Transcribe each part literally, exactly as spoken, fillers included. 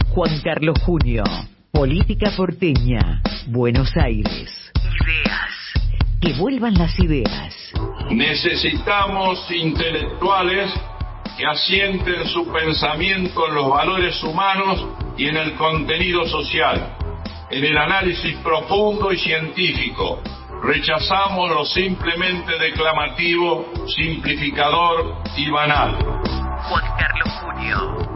Juan Carlos Junio, Política Porteña, Buenos Aires. Ideas. Que vuelvan las ideas. Necesitamos intelectuales que asienten su pensamiento en los valores humanos y en el contenido social, en el análisis profundo y científico. Rechazamos lo simplemente declamativo, simplificador y banal. Juan Carlos Junio.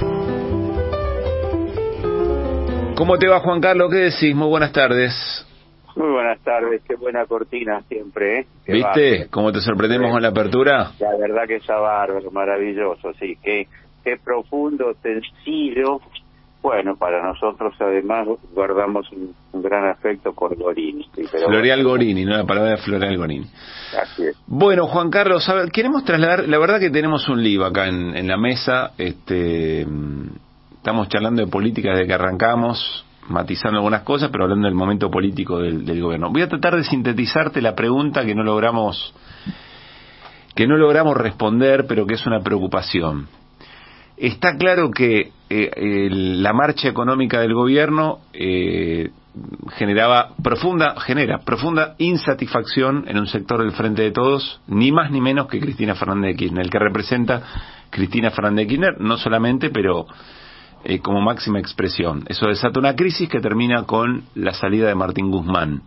¿Cómo te va, Juan Carlos? ¿Qué decís? Muy buenas tardes. Muy buenas tardes, qué buena cortina siempre, ¿eh? Qué ¿Viste bárbaro. cómo te sorprendemos Sí. con la apertura? La verdad que está bárbaro, maravilloso, sí, qué, qué profundo, sencillo. Bueno, para nosotros además guardamos un, un gran afecto por Gorini. Sí, pero Floreal bueno. Gorini, no la palabra de Floreal Gorini. Así es. Bueno, Juan Carlos, a ver, queremos trasladar, la verdad que tenemos un lío acá en, en la mesa, este, estamos charlando de política desde que arrancamos, matizando algunas cosas, pero hablando del momento político del, del gobierno. Voy a tratar de sintetizarte la pregunta que no logramos, que no logramos responder, pero que es una preocupación. Está claro que eh, el, la marcha económica del gobierno eh, generaba profunda, genera profunda insatisfacción en un sector del Frente de Todos, ni más ni menos que Cristina Fernández de Kirchner, el que representa Cristina Fernández de Kirchner, no solamente, pero eh, como máxima expresión. Eso desata una crisis que termina con la salida de Martín Guzmán.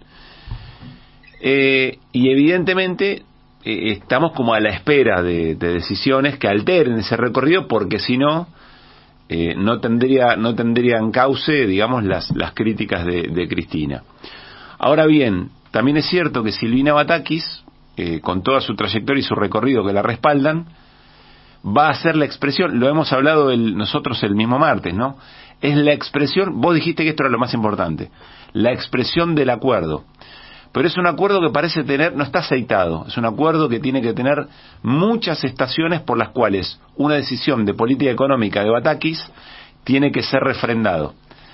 Eh, y evidentemente eh, estamos como a la espera de, de decisiones que alteren ese recorrido, porque si no, eh, no tendría, no tendrían cauce, digamos, las, las críticas de, de Cristina. Ahora bien, también es cierto que Silvina Batakis, eh, con toda su trayectoria y su recorrido que la respaldan, va a ser la expresión, lo hemos hablado el, nosotros el mismo martes, ¿no? Es la expresión, vos dijiste que esto era lo más importante, la expresión del acuerdo. Pero es un acuerdo que parece tener, no está aceitado, es un acuerdo que tiene que tener muchas estaciones por las cuales una decisión de política económica de Batakis tiene que ser refrendado.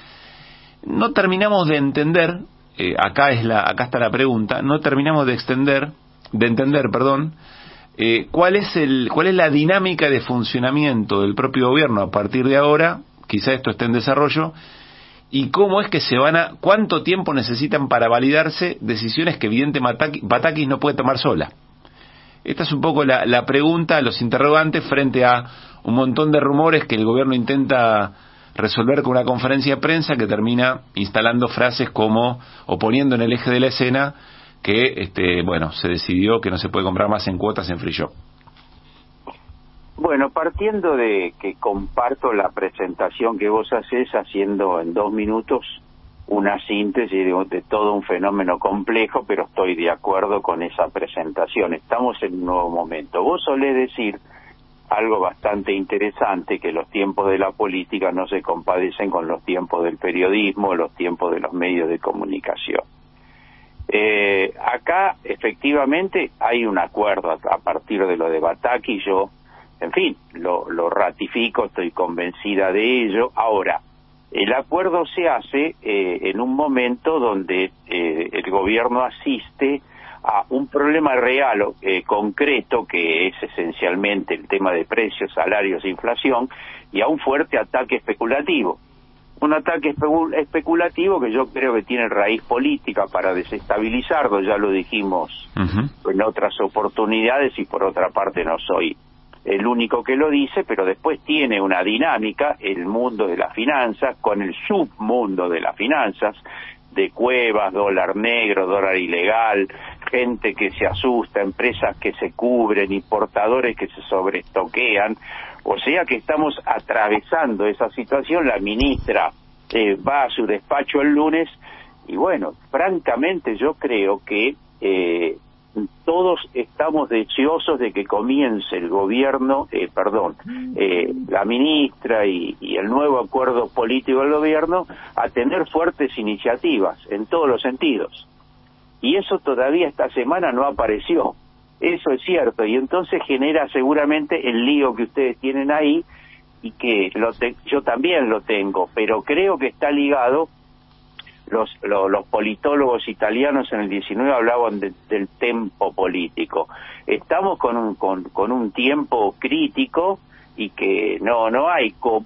No terminamos de entender, eh, acá es la, acá está la pregunta, no terminamos de extender, de entender, perdón, eh, cuál es el, cuál es la dinámica de funcionamiento del propio gobierno a partir de ahora, quizá esto esté en desarrollo, y cómo es que se van a, cuánto tiempo necesitan para validarse decisiones que evidentemente Batakis no puede tomar sola. Esta es un poco la, la pregunta, los interrogantes frente a un montón de rumores que el gobierno intenta resolver con una conferencia de prensa que termina instalando frases como, o poniendo en el eje de la escena, que este bueno se decidió que no se puede comprar más en cuotas en free shop. Bueno, partiendo de que comparto la presentación que vos haces, haciendo en dos minutos una síntesis de, de todo un fenómeno complejo, pero estoy de acuerdo con esa presentación. Estamos en un nuevo momento. Vos solés decir algo bastante interesante, que los tiempos de la política no se compadecen con los tiempos del periodismo, los tiempos de los medios de comunicación. Eh, acá, efectivamente, hay un acuerdo a, a partir de lo de Batakis. Yo, en fin, lo, lo ratifico, estoy convencida de ello. Ahora, el acuerdo se hace eh, en un momento donde eh, el gobierno asiste a un problema real, eh, concreto, que es esencialmente el tema de precios, salarios e inflación, y a un fuerte ataque especulativo. Un ataque espe- especulativo que yo creo que tiene raíz política para desestabilizarlo, ya lo dijimos uh-huh. en otras oportunidades, y por otra parte no soy el único que lo dice, pero después tiene una dinámica, el mundo de las finanzas, con el submundo de las finanzas, de cuevas, dólar negro, dólar ilegal, gente que se asusta, empresas que se cubren, importadores que se sobreestoquean. O sea que estamos atravesando esa situación. La ministra eh, va a su despacho el lunes y bueno, francamente yo creo que eh, todos estamos deseosos de que comience el gobierno, eh, perdón, eh, la ministra y, y el nuevo acuerdo político del gobierno a tener fuertes iniciativas en todos los sentidos. Y eso todavía esta semana no apareció. Eso es cierto, y entonces genera seguramente el lío que ustedes tienen ahí, y que lo te, yo también lo tengo, pero creo que está ligado. Los, los, los politólogos italianos en el diecinueve hablaban de, del tempo político. Estamos con un, con, con un tiempo crítico, y que no, no hay como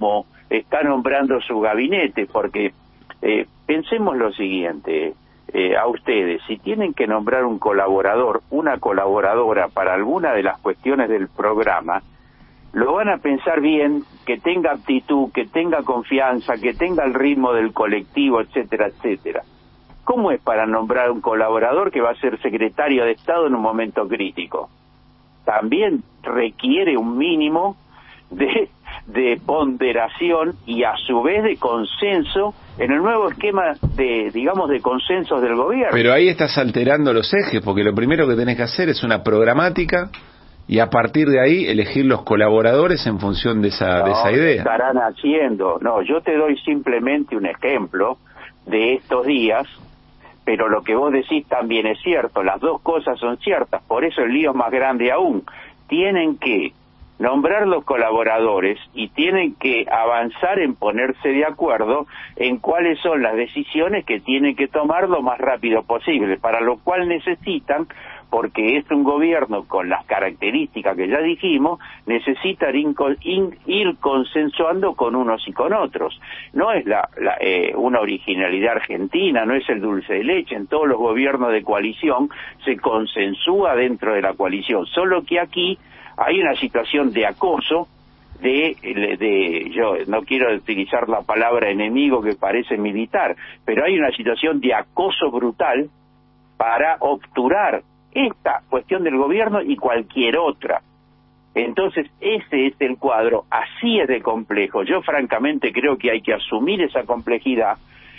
está nombrando su gabinete, porque eh, pensemos lo siguiente, eh, a ustedes, si tienen que nombrar un colaborador, una colaboradora para alguna de las cuestiones del programa, lo van a pensar bien, que tenga aptitud, que tenga confianza, que tenga el ritmo del colectivo, etcétera, etcétera. ¿Cómo es para nombrar un colaborador que va a ser secretario de Estado en un momento crítico? También requiere un mínimo de, de ponderación y a su vez de consenso en el nuevo esquema de, digamos, de consensos del gobierno. Pero ahí estás alterando los ejes, porque lo primero que tenés que hacer es una programática y a partir de ahí elegir los colaboradores en función de esa, no, de esa idea. Estarán haciendo. No, yo te doy simplemente un ejemplo de estos días, pero lo que vos decís también es cierto, las dos cosas son ciertas, por eso el lío es más grande aún. Tienen que nombrar los colaboradores y tienen que avanzar en ponerse de acuerdo en cuáles son las decisiones que tienen que tomar lo más rápido posible, para lo cual necesitan, porque es un gobierno con las características que ya dijimos, necesitan in, in, ir consensuando con unos y con otros. No es la, la, eh, una originalidad argentina, no es el dulce de leche, en todos los gobiernos de coalición se consensúa dentro de la coalición, solo que aquí hay una situación de acoso, de, de, de, yo no quiero utilizar la palabra enemigo que parece militar, pero hay una situación de acoso brutal para obturar esta cuestión del gobierno y cualquier otra. Entonces, ese es el cuadro, así es de complejo. Yo francamente creo que hay que asumir esa complejidad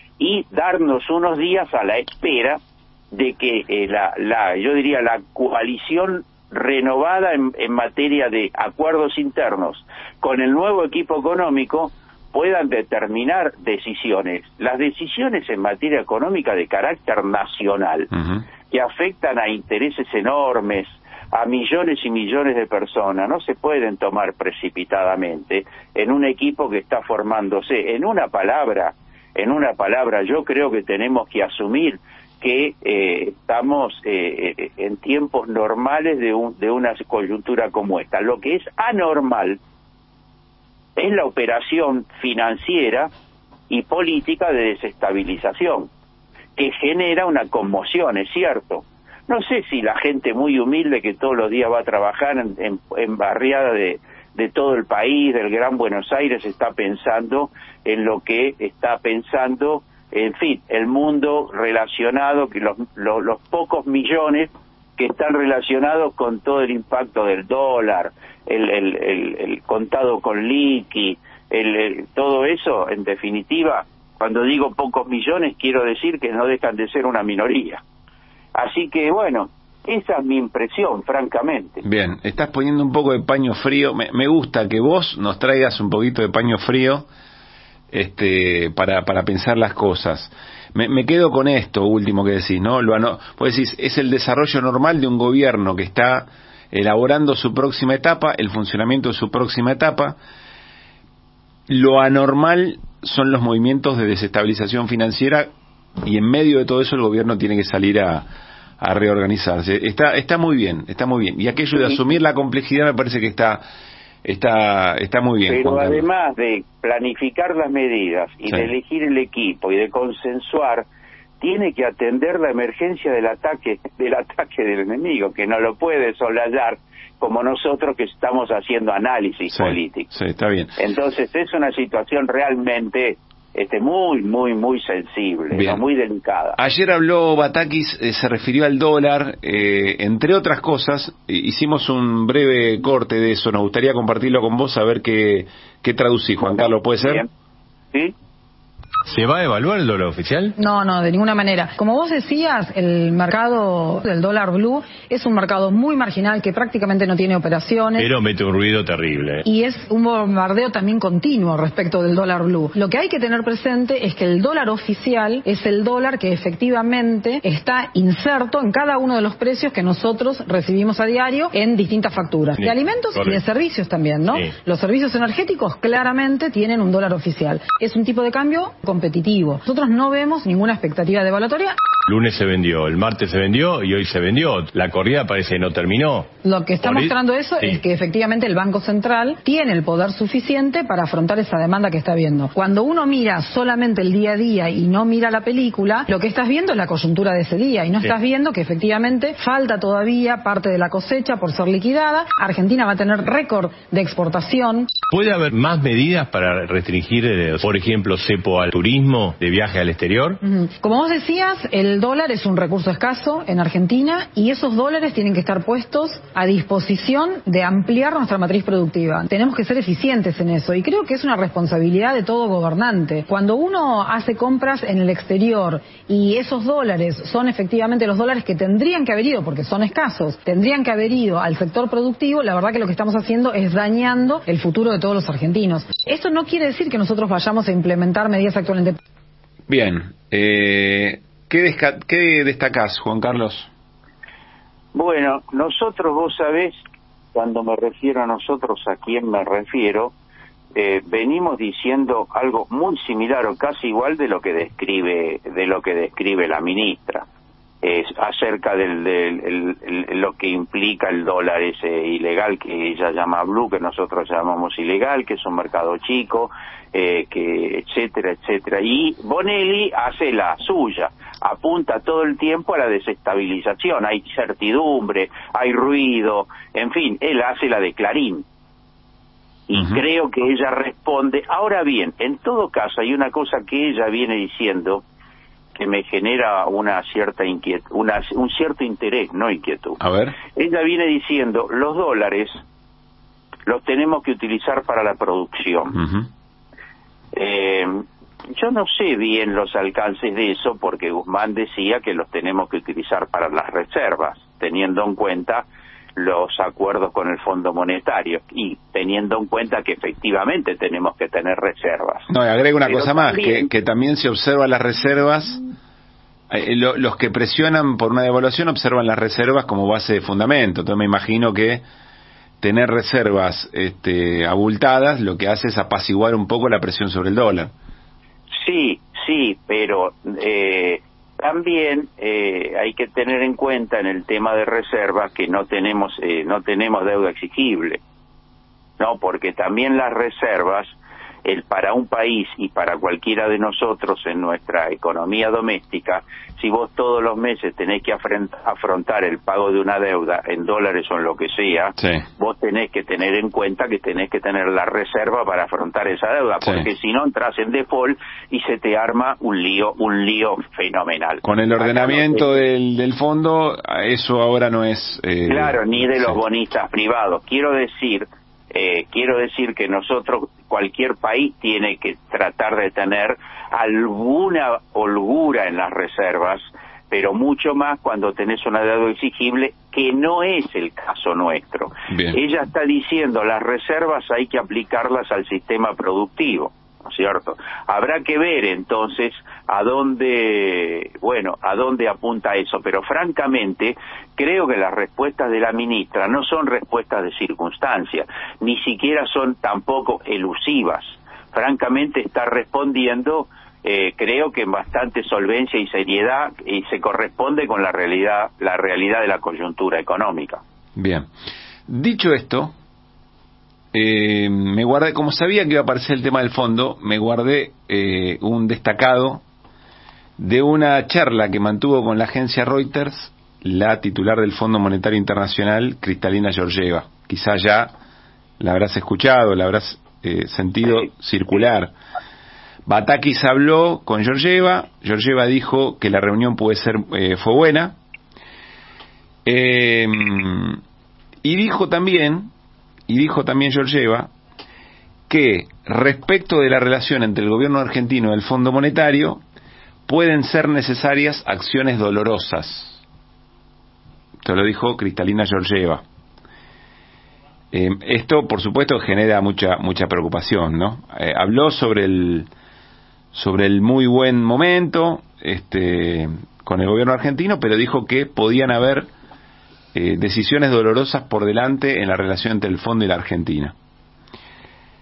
y darnos unos días a la espera de que eh, la, la, yo diría, la coalición renovada en, en materia de acuerdos internos con el nuevo equipo económico puedan determinar decisiones. Las decisiones en materia económica de carácter nacional, uh-huh, que afectan a intereses enormes, a millones y millones de personas, no se pueden tomar precipitadamente en un equipo que está formándose. En una palabra, en una palabra, yo creo que tenemos que asumir que eh, estamos eh, en tiempos normales de, un, de una coyuntura como esta. Lo que es anormal es la operación financiera y política de desestabilización, que genera una conmoción, es cierto. No sé si la gente muy humilde que todos los días va a trabajar en, en, en barriada de, de todo el país, del Gran Buenos Aires, está pensando en lo que está pensando, en fin, el mundo relacionado, que los, los, los pocos millones que están relacionados con todo el impacto del dólar, el, el, el, el contado con liqui, el, el, todo eso, en definitiva, cuando digo pocos millones, quiero decir que no dejan de ser una minoría. Así que, bueno, esa es mi impresión, francamente. Bien, estás poniendo un poco de paño frío. Me, me gusta que vos nos traigas un poquito de paño frío este, para, para pensar las cosas. Me, me quedo con esto último que decís, ¿no? Lo ano, vos decís, es el desarrollo normal de un gobierno que está elaborando su próxima etapa, el funcionamiento de su próxima etapa. Lo anormal son los movimientos de desestabilización financiera y en medio de todo eso el gobierno tiene que salir a, a reorganizarse. Está, está muy bien, está muy bien. Y aquello de asumir la complejidad me parece que está... Está está muy bien. Pero además de planificar las medidas y sí. de elegir el equipo y de consensuar, tiene que atender la emergencia del ataque del ataque del enemigo, que no lo puede soslayar como nosotros que estamos haciendo análisis sí, político. Sí, está bien. Entonces es una situación realmente este muy, muy, muy sensible, ¿no? Muy delicada. Ayer habló Batakis, eh, se refirió al dólar, eh, entre otras cosas, eh, hicimos un breve corte de eso, nos gustaría compartirlo con vos, a ver qué, qué traducís, Juan Carlos, ¿puede ser? Bien. ¿Sí? ¿Se va a evaluar el dólar oficial? No, no, de ninguna manera. Como vos decías, el mercado del dólar blue es un mercado muy marginal que prácticamente no tiene operaciones. Pero mete un ruido terrible. Y es un bombardeo también continuo respecto del dólar blue. Lo que hay que tener presente es que el dólar oficial es el dólar que efectivamente está inserto en cada uno de los precios que nosotros recibimos a diario en distintas facturas. Sí, de alimentos correcto. Y de servicios también, ¿no? Sí. Los servicios energéticos claramente tienen un dólar oficial. Es un tipo de cambio competitivo. Nosotros no vemos ninguna expectativa devaluatoria. lunes se vendió, el martes se vendió y hoy se vendió. La corrida parece que no terminó. Lo que está Por mostrando eso sí. es que efectivamente el Banco Central tiene el poder suficiente para afrontar esa demanda que está viendo. Cuando uno mira solamente el día a día y no mira la película, lo que estás viendo es la coyuntura de ese día y no Sí. estás viendo que efectivamente falta todavía parte de la cosecha por ser liquidada. Argentina va a tener récord de exportación. ¿Puede haber más medidas para restringir, eh, por ejemplo, cepo al turismo de viaje al exterior? Ujú. Como vos decías, el dólar es un recurso escaso en Argentina y esos dólares tienen que estar puestos a disposición de ampliar nuestra matriz productiva. Tenemos que ser eficientes en eso y creo que es una responsabilidad de todo gobernante. Cuando uno hace compras en el exterior y esos dólares son efectivamente los dólares que tendrían que haber ido, porque son escasos, tendrían que haber ido al sector productivo, la verdad que lo que estamos haciendo es dañando el futuro de todos los argentinos. Esto no quiere decir que nosotros vayamos a implementar medidas actualmente. Bien, eh, ¿qué, desca- ¿qué destacás, Juan Carlos? Bueno, nosotros, vos sabés, cuando me refiero a nosotros, ¿a quién me refiero? Eh, venimos diciendo algo muy similar o casi igual de lo que describe de lo que describe la ministra, es acerca del, del el, el, lo que implica el dólar ese ilegal que ella llama blue, que nosotros llamamos ilegal, que es un mercado chico, eh, que etcétera, etcétera. Y Bonelli hace la suya, apunta todo el tiempo a la desestabilización, hay certidumbre, hay ruido, en fin, él hace la de Clarín. Y uh-huh. creo que ella responde. Ahora bien, en todo caso hay una cosa que ella viene diciendo que me genera una cierta inquietud, una, un cierto interés, no inquietud. A ver. Ella viene diciendo, los dólares los tenemos que utilizar para la producción. Uh-huh. Eh, yo no sé bien los alcances de eso, porque Guzmán decía que los tenemos que utilizar para las reservas, teniendo en cuenta los acuerdos con el Fondo Monetario y teniendo en cuenta que efectivamente tenemos que tener reservas. No, y agrego una Pero cosa también, más, que, que también se observan las reservas, eh, lo, los que presionan por una devaluación observan las reservas como base de fundamento. Entonces me imagino que tener reservas este, abultadas lo que hace es apaciguar un poco la presión sobre el dólar. Sí, sí, pero eh, también eh, hay que tener en cuenta en el tema de reservas que no tenemos eh, no tenemos deuda exigible, no, porque también las reservas, el para un país y para cualquiera de nosotros en nuestra economía doméstica, si vos todos los meses tenés que afrontar el pago de una deuda en dólares o en lo que sea, sí. vos tenés que tener en cuenta que tenés que tener la reserva para afrontar esa deuda, sí. porque si no entras en default y se te arma un lío, un lío fenomenal. Con el ordenamiento no te... del, del fondo, eso ahora no es... Eh... Claro, ni de los sí. bonistas privados. Quiero decir... Eh, quiero decir que nosotros, cualquier país tiene que tratar de tener alguna holgura en las reservas, pero mucho más cuando tenés una deuda exigible, que no es el caso nuestro. Bien. Ella está diciendo, las reservas hay que aplicarlas al sistema productivo, ¿no es cierto? Habrá que ver entonces a dónde, bueno, a dónde apunta eso, pero francamente creo que las respuestas de la ministra no son respuestas de circunstancia, ni siquiera son tampoco elusivas. Francamente está respondiendo, eh, creo que en bastante solvencia y seriedad, y se corresponde con la realidad, la realidad de la coyuntura económica. Bien. Dicho esto, Eh, me guardé, como sabía que iba a aparecer el tema del fondo, me guardé eh, un destacado de una charla que mantuvo con la agencia Reuters la titular del Fondo Monetario Internacional, Kristalina Georgieva. Quizá ya la habrás escuchado, la habrás eh, sentido circular. Batakis habló con Georgieva, Georgieva dijo que la reunión puede ser eh, fue buena, eh, y dijo también Y dijo también Georgieva que respecto de la relación entre el gobierno argentino y el Fondo Monetario pueden ser necesarias acciones dolorosas. Esto lo dijo Kristalina Georgieva. Eh, esto, por supuesto, genera mucha mucha preocupación, ¿no? Eh, habló sobre el sobre el muy buen momento este, con el gobierno argentino, pero dijo que podían haber Eh, decisiones dolorosas por delante en la relación entre el fondo y la Argentina.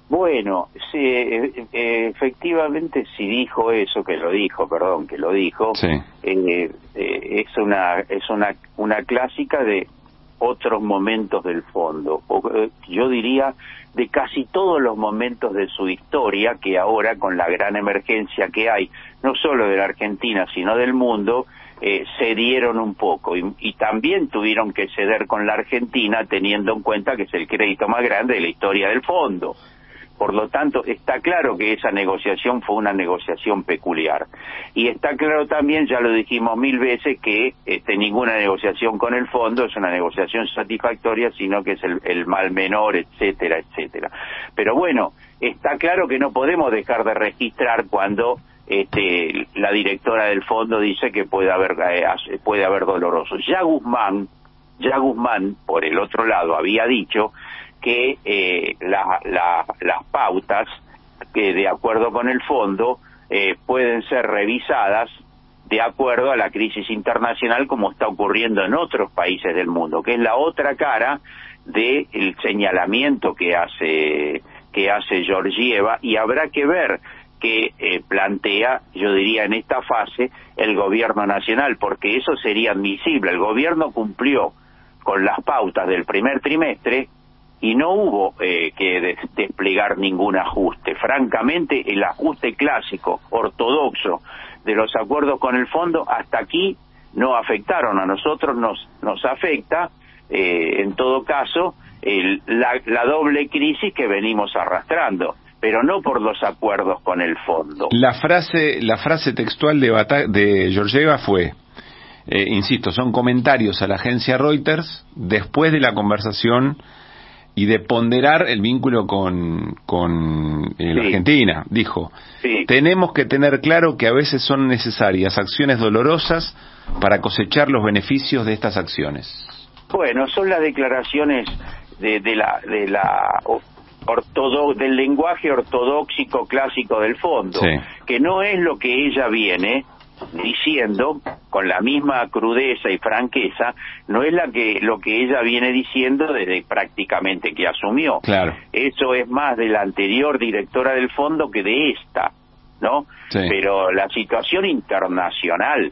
Bueno, sí, e- e- efectivamente si dijo eso, que lo dijo, perdón, que lo dijo, sí. eh, eh, es una es una una clásica de otros momentos del fondo, o, eh, yo diría de casi todos los momentos de su historia, que ahora con la gran emergencia que hay, no solo de la Argentina, sino del mundo, eh, cedieron un poco, y, y también tuvieron que ceder con la Argentina, teniendo en cuenta que es el crédito más grande de la historia del fondo. Por lo tanto, está claro que esa negociación fue una negociación peculiar. Y está claro también, ya lo dijimos mil veces, que este, ninguna negociación con el fondo es una negociación satisfactoria, sino que es el, el mal menor, etcétera, etcétera. Pero bueno, está claro que no podemos dejar de registrar cuando este, la directora del fondo dice que puede haber, eh, puede haber dolorosos. Ya Guzmán, ya Guzmán, por el otro lado, había dicho que eh, la, la, las pautas que de acuerdo con el fondo eh, pueden ser revisadas de acuerdo a la crisis internacional, como está ocurriendo en otros países del mundo, que es la otra cara del señalamiento que hace que hace Georgieva, y habrá que ver qué eh, plantea, yo diría en esta fase, el gobierno nacional, porque eso sería admisible. El gobierno cumplió con las pautas del primer trimestre y no hubo eh, que des desplegar ningún ajuste. Francamente, el ajuste clásico, ortodoxo, de los acuerdos con el fondo, hasta aquí no afectaron. A nosotros nos, nos afecta, eh, en todo caso, el, la, la doble crisis que venimos arrastrando, pero no por los acuerdos con el fondo. La frase, la frase textual de, Bata de Georgieva fue... Eh, insisto, son comentarios a la agencia Reuters después de la conversación y de ponderar el vínculo con, con eh, la sí. Argentina. Dijo, sí. Tenemos que tener claro que a veces son necesarias acciones dolorosas para cosechar los beneficios de estas acciones. Bueno, son las declaraciones de, de la, de la ortodo, del lenguaje ortodoxico clásico del fondo, sí. Que no es lo que ella viene diciendo con la misma crudeza y franqueza, no es la que lo que ella viene diciendo desde prácticamente que asumió. Claro. Eso es más de la anterior directora del fondo que de esta, ¿no? Sí. Pero la situación internacional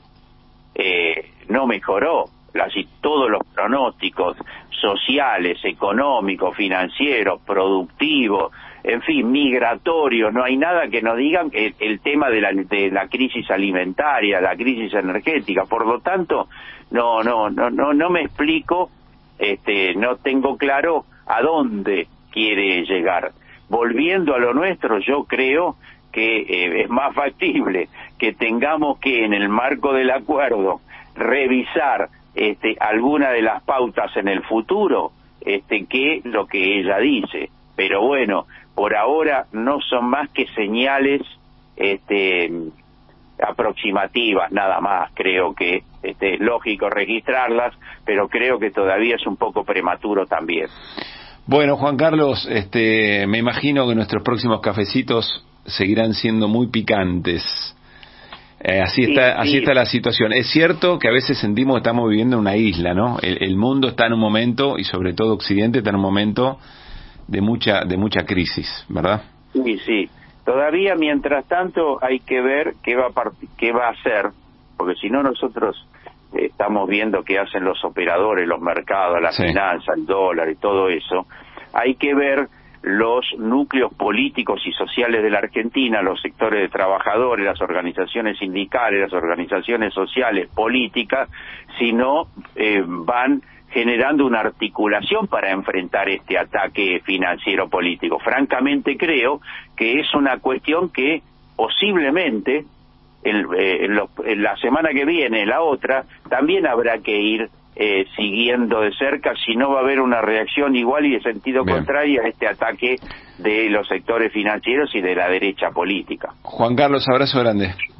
eh, no mejoró. La, todos los pronósticos sociales, económicos, financieros, productivos, en fin, migratorios, no hay nada que nos digan el, el tema de la, de la crisis alimentaria, la crisis energética. Por lo tanto, no, no, no, no, no me explico, este, no tengo claro a dónde quiere llegar. Volviendo a lo nuestro, yo creo que eh, es más factible que tengamos que, en el marco del acuerdo, revisar este, alguna de las pautas en el futuro, este, que lo que ella dice. Pero bueno, por ahora no son más que señales este, aproximativas, nada más. Creo que este, es lógico registrarlas, pero creo que todavía es un poco prematuro también. Bueno, Juan Carlos, este, me imagino que nuestros próximos cafecitos seguirán siendo muy picantes. Eh, así está, sí, así sí. está la situación. Es cierto que a veces sentimos que estamos viviendo en una isla, ¿no? El, el mundo está en un momento, y sobre todo Occidente está en un momento de mucha de mucha crisis, ¿verdad? Sí, sí. Todavía, mientras tanto, hay que ver qué va a qué va a hacer, porque si no nosotros eh, estamos viendo qué hacen los operadores, los mercados, la sí. finanza, el dólar y todo eso. Hay que ver los núcleos políticos y sociales de la Argentina, los sectores de trabajadores, las organizaciones sindicales, las organizaciones sociales, políticas, si no eh, van generando una articulación para enfrentar este ataque financiero político. Francamente creo que es una cuestión que posiblemente el, eh, en, lo, en la semana que viene, la otra, también habrá que ir eh, siguiendo de cerca, si no va a haber una reacción igual y de sentido Bien. contrario a este ataque de los sectores financieros y de la derecha política. Juan Carlos, abrazo grande.